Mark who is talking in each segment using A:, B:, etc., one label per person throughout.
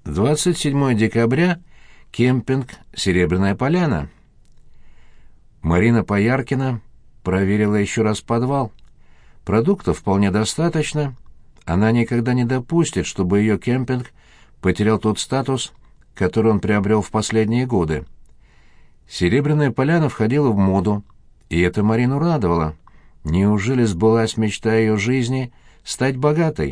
A: 27 декабря, кемпинг «Серебряная поляна». Марина Пояркина проверила еще раз подвал. Продуктов вполне достаточно. Она никогда не допустит, чтобы ее кемпинг потерял тот статус, который он приобрел в последние годы. «Серебряная поляна» входила в моду, и это Марину радовало. Неужели сбылась мечта ее жизни стать богатой?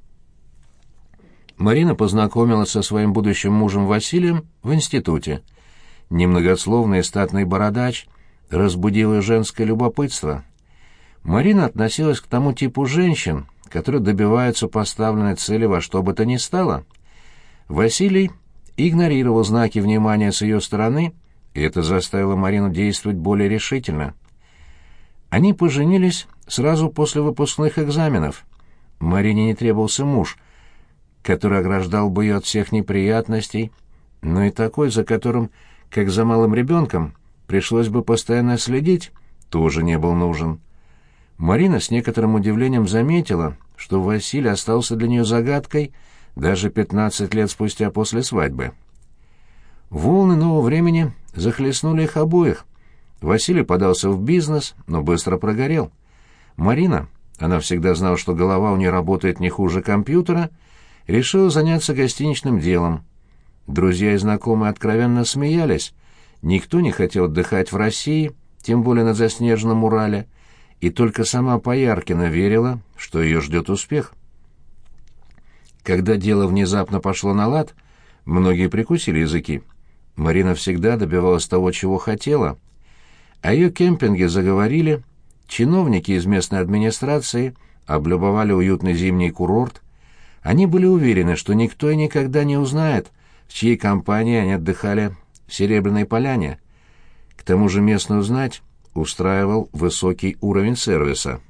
A: Марина познакомилась со своим будущим мужем Василием в институте. Немногословный и статный бородач разбудил ее женское любопытство. Марина относилась к тому типу женщин, которые добиваются поставленной цели во что бы то ни стало. Василий игнорировал знаки внимания с ее стороны, и это заставило Марину действовать более решительно. Они поженились сразу после выпускных экзаменов. Марине не требовался муж, который ограждал бы ее от всех неприятностей, но и такой, за которым, как за малым ребенком, пришлось бы постоянно следить, тоже не был нужен. Марина с некоторым удивлением заметила, что Василий остался для нее загадкой даже 15 лет спустя после свадьбы. Волны нового времени захлестнули их обоих. Василий подался в бизнес, но быстро прогорел. Марина, она всегда знала, что голова у нее работает не хуже компьютера, решила заняться гостиничным делом. Друзья и знакомые откровенно смеялись. Никто не хотел отдыхать в России, тем более на заснеженном Урале, и только сама Пояркина верила, что ее ждет успех. Когда дело внезапно пошло на лад, многие прикусили языки. Марина всегда добивалась того, чего хотела. О ее кемпинге заговорили, чиновники из местной администрации облюбовали уютный зимний курорт. Они были уверены, что никто и никогда не узнает, в чьей компании они отдыхали в Серебряной поляне. К тому же местную знать устраивал высокий уровень сервиса.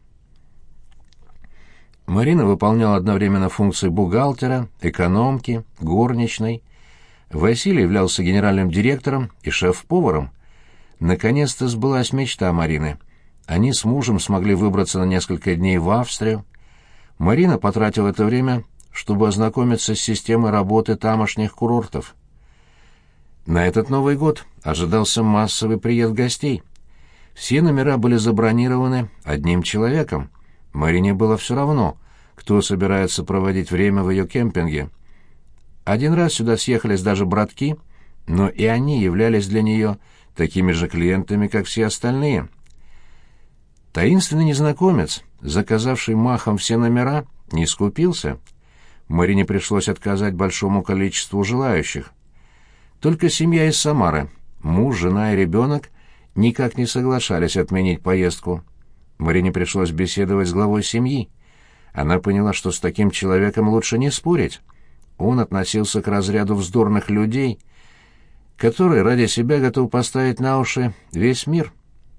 A: Марина выполняла одновременно функции бухгалтера, экономки, горничной. Василий являлся генеральным директором и шеф-поваром. Наконец-то сбылась мечта Марины. Они с мужем смогли выбраться на несколько дней в Австрию. Марина потратила это время, чтобы ознакомиться с системой работы тамошних курортов. На этот Новый год ожидался массовый приезд гостей. Все номера были забронированы одним человеком. Марине было все равно, кто собирается проводить время в ее кемпинге. Один раз сюда съехались даже братки, но и они являлись для нее такими же клиентами, как все остальные. Таинственный незнакомец, заказавший махом все номера, не скупился. Марине пришлось отказать большому количеству желающих. Только семья из Самары, муж, жена и ребенок, никак не соглашались отменить поездку. Марине пришлось беседовать с главой семьи. Она поняла, что с таким человеком лучше не спорить. Он относился к разряду вздорных людей, которые ради себя готовы поставить на уши весь мир.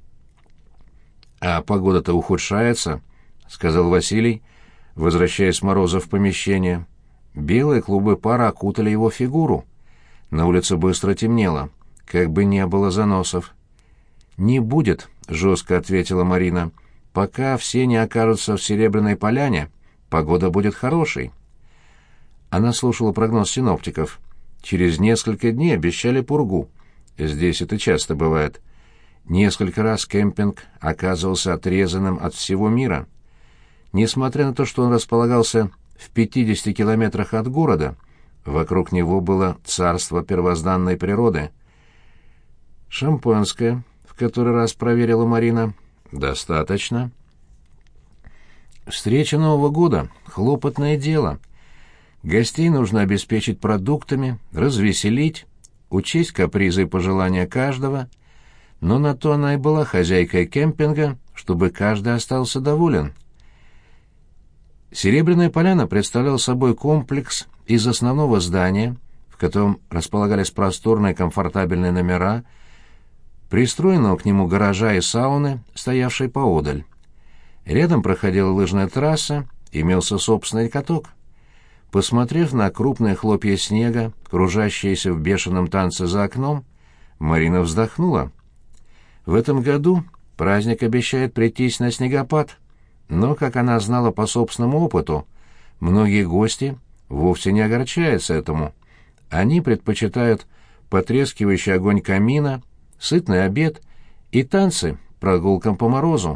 A: «А погода-то ухудшается», — сказал Василий, возвращаясь с мороза в помещение. Белые клубы пара окутали его фигуру. На улице быстро темнело, как бы не было заносов. «Не будет», — жестко ответила Марина. «Пока все не окажутся в Серебряной поляне, погода будет хорошей». Она слушала прогноз синоптиков. Через несколько дней обещали пургу. Здесь это часто бывает. Несколько раз кемпинг оказывался отрезанным от всего мира. Несмотря на то, что он располагался в 50 километрах от города, вокруг него было царство первозданной природы. «Шампанское», — в который раз проверила Марина. «Достаточно». Встреча Нового года — хлопотное дело. Гостей нужно обеспечить продуктами, развеселить, учесть капризы и пожелания каждого, но на то она и была хозяйкой кемпинга, чтобы каждый остался доволен. Серебряная поляна представляла собой комплекс из основного здания, в котором располагались просторные комфортабельные номера, пристроенного к нему гаража и сауны, стоявшей поодаль. Рядом проходила лыжная трасса, имелся собственный каток. Посмотрев на крупные хлопья снега, кружащиеся в бешеном танце за окном, Марина вздохнула. В этом году праздник обещает прийтись на снегопад, но, как она знала по собственному опыту, многие гости вовсе не огорчаются этому. Они предпочитают потрескивающий огонь камина, сытный обед и танцы прогулкам по морозу.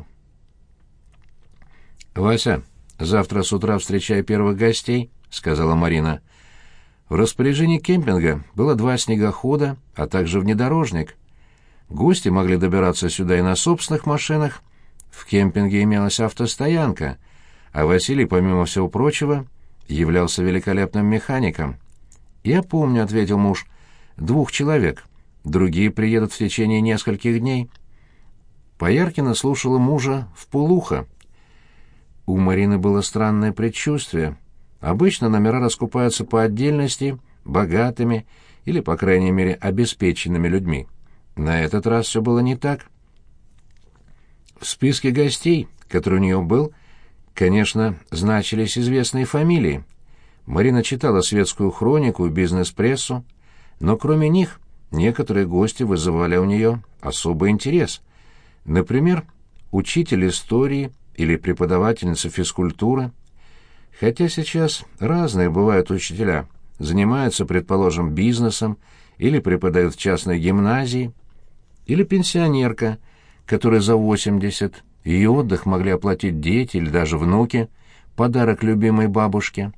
A: «Вася, завтра с утра встречай первых гостей», — сказала Марина. В распоряжении кемпинга было 2 снегохода, а также внедорожник. Гости могли добираться сюда и на собственных машинах. В кемпинге имелась автостоянка, а Василий, помимо всего прочего, являлся великолепным механиком. «Я помню», — ответил муж, — «2 человек. Другие приедут в течение нескольких дней». Пояркина слушала мужа вполуха. У Марины было странное предчувствие. Обычно номера раскупаются по отдельности, богатыми или, по крайней мере, обеспеченными людьми. На этот раз все было не так. В списке гостей, который у нее был, конечно, значились известные фамилии. Марина читала светскую хронику и бизнес-прессу, но кроме них некоторые гости вызывали у нее особый интерес. Например, учитель истории или преподавательница физкультуры. Хотя сейчас разные бывают учителя, занимаются, предположим, бизнесом или преподают в частной гимназии, или пенсионерка, которая за 80, ее отдых могли оплатить дети или даже внуки, подарок любимой бабушке.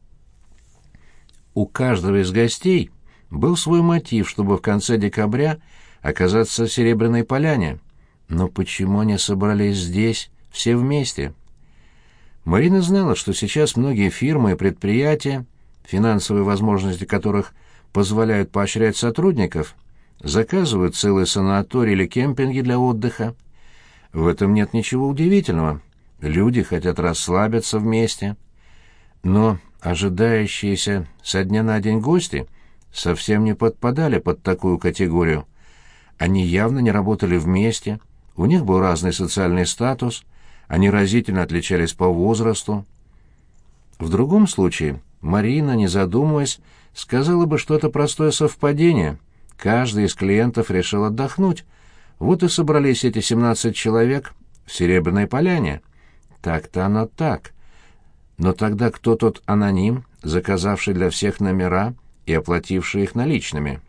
A: У каждого из гостей был свой мотив, чтобы в конце декабря оказаться в Серебряной Поляне. Но почему они собрались здесь, все вместе? Марина знала, что сейчас многие фирмы и предприятия, финансовые возможности которых позволяют поощрять сотрудников, заказывают целые санатории или кемпинги для отдыха. В этом нет ничего удивительного. Люди хотят расслабиться вместе. Но ожидающиеся со дня на день гости совсем не подпадали под такую категорию. Они явно не работали вместе, у них был разный социальный статус, они разительно отличались по возрасту. В другом случае Марина, не задумываясь, сказала бы, что это простое совпадение. Каждый из клиентов решил отдохнуть. Вот и собрались эти 17 человек в Серебряной Поляне. Так-то оно так. Но тогда кто тот аноним, заказавший для всех номера и оплативший их наличными?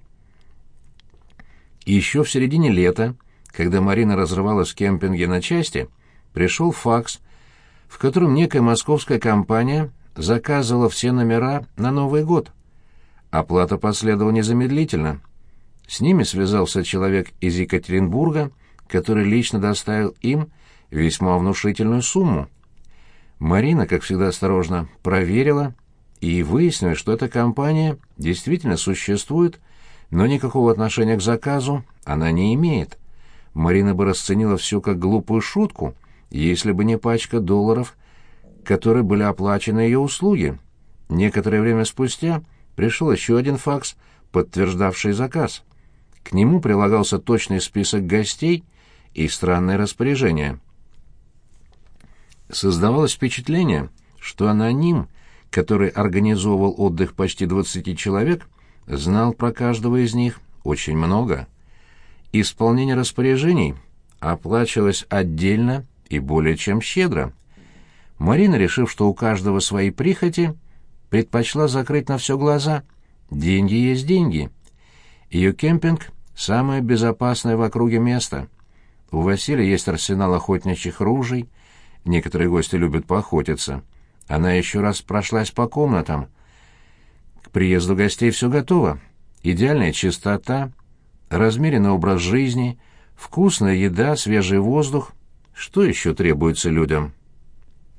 A: И еще в середине лета, когда Марина разрывалась в кемпинге на части, пришел факс, в котором некая московская компания заказывала все номера на Новый год. Оплата последовала незамедлительно. С ними связался человек из Екатеринбурга, который лично доставил им весьма внушительную сумму. Марина, как всегда, осторожно проверила и выяснила, что эта компания действительно существует, но никакого отношения к заказу она не имеет. Марина бы расценила все как глупую шутку, если бы не пачка долларов, которые были оплачены ее услуги. Некоторое время спустя пришел еще один факс, подтверждавший заказ. К нему прилагался точный список гостей и странное распоряжение. Создавалось впечатление, что аноним, который организовывал отдых почти 20 человек, знал про каждого из них очень много. Исполнение распоряжений оплачивалось отдельно и более чем щедро. Марина, решив, что у каждого свои прихоти, предпочла закрыть на все глаза. Деньги есть деньги. Ее кемпинг — самое безопасное в округе место. У Василия есть арсенал охотничьих ружей. Некоторые гости любят поохотиться. Она еще раз прошлась по комнатам. К приезду гостей все готово. Идеальная чистота, размеренный образ жизни, вкусная еда, свежий воздух. Что еще требуется людям?